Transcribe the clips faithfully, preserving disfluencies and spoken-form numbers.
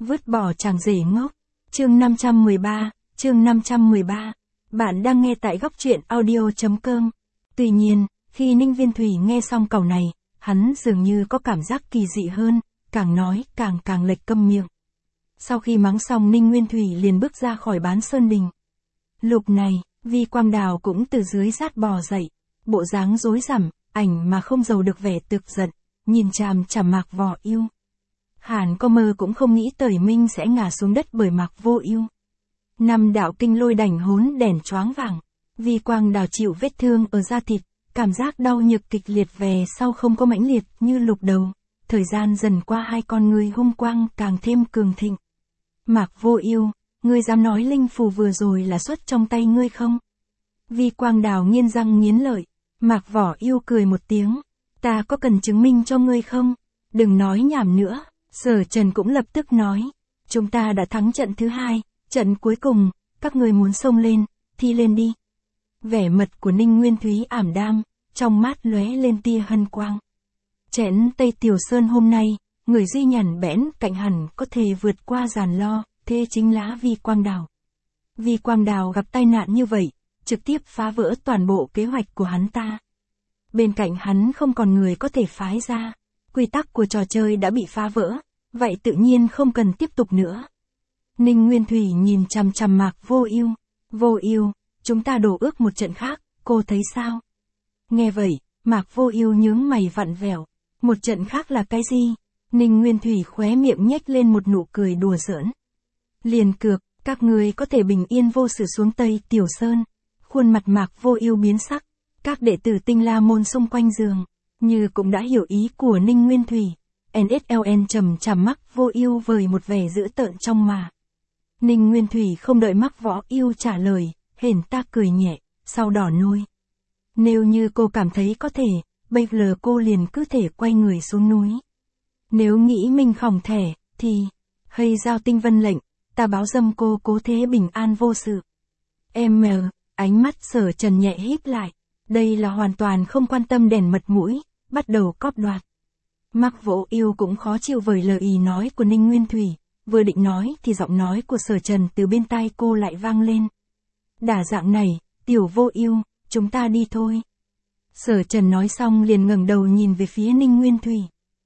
Vứt bỏ chàng rể ngốc. Chương năm trăm mười ba, chương năm trăm mười ba. Bạn đang nghe tại góc truyện audio chấm com. Tuy nhiên, khi Ninh Viên Thủy nghe xong câu này, hắn dường như có cảm giác kỳ dị hơn, càng nói càng càng lệch câm miệng. Sau khi mắng xong Ninh Nguyên Thủy liền bước ra khỏi Bán Sơn Đình. Lúc này, Vi Quang Đào cũng từ dưới rát bò dậy, bộ dáng rối rắm, ảnh mà không giấu được vẻ tức giận, nhìn chằm chằm Mạc Võ Ưu. Hàn có mơ cũng không nghĩ Tởi Minh sẽ ngã xuống đất bởi Mạc Vô Ưu. Năm đạo kinh lôi đảnh hốn đèn choáng vàng, Vi Quang Đào chịu vết thương ở da thịt, cảm giác đau nhức kịch liệt về sau không có mãnh liệt như lục đầu. Thời gian dần qua hai con người hung quang càng thêm cường thịnh. Mạc Vô Ưu, ngươi dám nói linh phù vừa rồi là xuất trong tay ngươi không? Vi Quang Đào nghiến răng nghiến lợi. Mạc Võ Ưu cười một tiếng, ta có cần chứng minh cho ngươi không? Đừng nói nhảm nữa. Sở Trần cũng lập tức nói, chúng ta đã thắng trận thứ hai, trận cuối cùng, các người muốn xông lên, thì lên đi. Vẻ mặt của Ninh Nguyên Thúy ảm đạm, trong mắt lóe lên tia hân quang. Chén Tây Tiểu Sơn hôm nay, người duy nhẫn bẽn cạnh hẳn có thể vượt qua giàn lo, thế chính là Vi Quang Đào. Vi Quang Đào gặp tai nạn như vậy, trực tiếp phá vỡ toàn bộ kế hoạch của hắn ta. Bên cạnh hắn không còn người có thể phái ra. Quy tắc của trò chơi đã bị phá vỡ, vậy tự nhiên không cần tiếp tục nữa. Ninh Nguyên Thủy nhìn chằm chằm Mạc Vô Ưu, Vô Ưu, chúng ta đổ ước một trận khác, cô thấy sao? Nghe vậy, Mạc Vô Ưu nhướng mày vặn vẹo, một trận khác là cái gì? Ninh Nguyên Thủy khóe miệng nhếch lên một nụ cười đùa giỡn. Liền cược, các người có thể bình yên vô sự xuống Tây Tiểu Sơn. Khuôn mặt Mạc Vô Ưu biến sắc, các đệ tử Tinh La môn xung quanh giường như cũng đã hiểu ý của Ninh Nguyên Thủy. en ét lờ en trầm trầm Mạc Vô Ưu vời một vẻ dữ tợn trong mà. Ninh Nguyên Thủy không đợi Mạc Võ Ưu trả lời, hển ta cười nhẹ, sau đỏ nôi. Nếu như cô cảm thấy có thể, bây giờ cô liền cứ thể quay người xuống núi. Nếu nghĩ mình khỏng thẻ, thì, hay giao tinh vân lệnh, ta báo dâm cô cố thế bình an vô sự. Em mờ, ánh mắt Sở Trần nhẹ híp lại, đây là hoàn toàn không quan tâm đèn mật mũi, bắt đầu cóp đoạt. Mạc Vô Ưu cũng khó chịu với lời ý nói của Ninh Nguyên Thủy, vừa định nói thì giọng nói của Sở Trần từ bên tai cô lại vang lên. Đả dạng này, Tiểu Vô Ưu, chúng ta đi thôi. Sở Trần nói xong liền ngẩng đầu nhìn về phía Ninh Nguyên Thủy.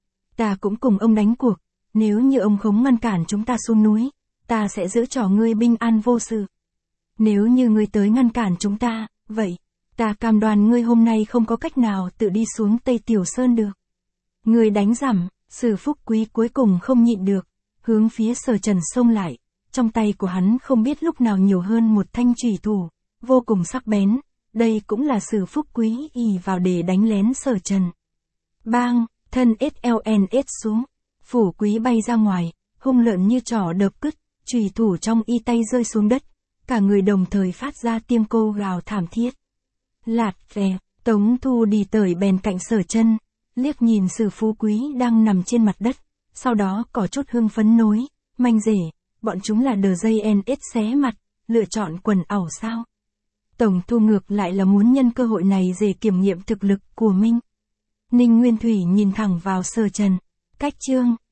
Ta cũng cùng ông đánh cuộc, nếu như ông không ngăn cản chúng ta xuống núi, ta sẽ giữ cho ngươi bình an vô sự. Nếu như ngươi tới ngăn cản chúng ta, vậy, ta cam đoan ngươi hôm nay không có cách nào tự đi xuống Tây Tiểu Sơn được. Ngươi đánh rắm, Sử Phúc Quý cuối cùng không nhịn được, hướng phía Sở Trần xông lại, trong tay của hắn không biết lúc nào nhiều hơn một thanh chủy thủ, vô cùng sắc bén, đây cũng là Sử Phúc Quý ỷ vào để đánh lén Sở Trần. Bang, thân ét lờ en ét xuống, Phủ Quý bay ra ngoài, hung lợn như trỏ đập cứt, chủy thủ trong y tay rơi xuống đất, cả người đồng thời phát ra tiếng cô gào thảm thiết. Lạt vè, Tống Thu đi tới bên cạnh Sở Trần, liếc nhìn Sử Phú Quý đang nằm trên mặt đất, sau đó có chút hưng phấn nối, manh rể, bọn chúng là đờ dây en ét xé mặt, lựa chọn quần ảo sao? Tổng Thu ngược lại là muốn nhân cơ hội này để kiểm nghiệm thực lực của mình. Ninh Nguyên Thủy nhìn thẳng vào Sở Trần, cách chương.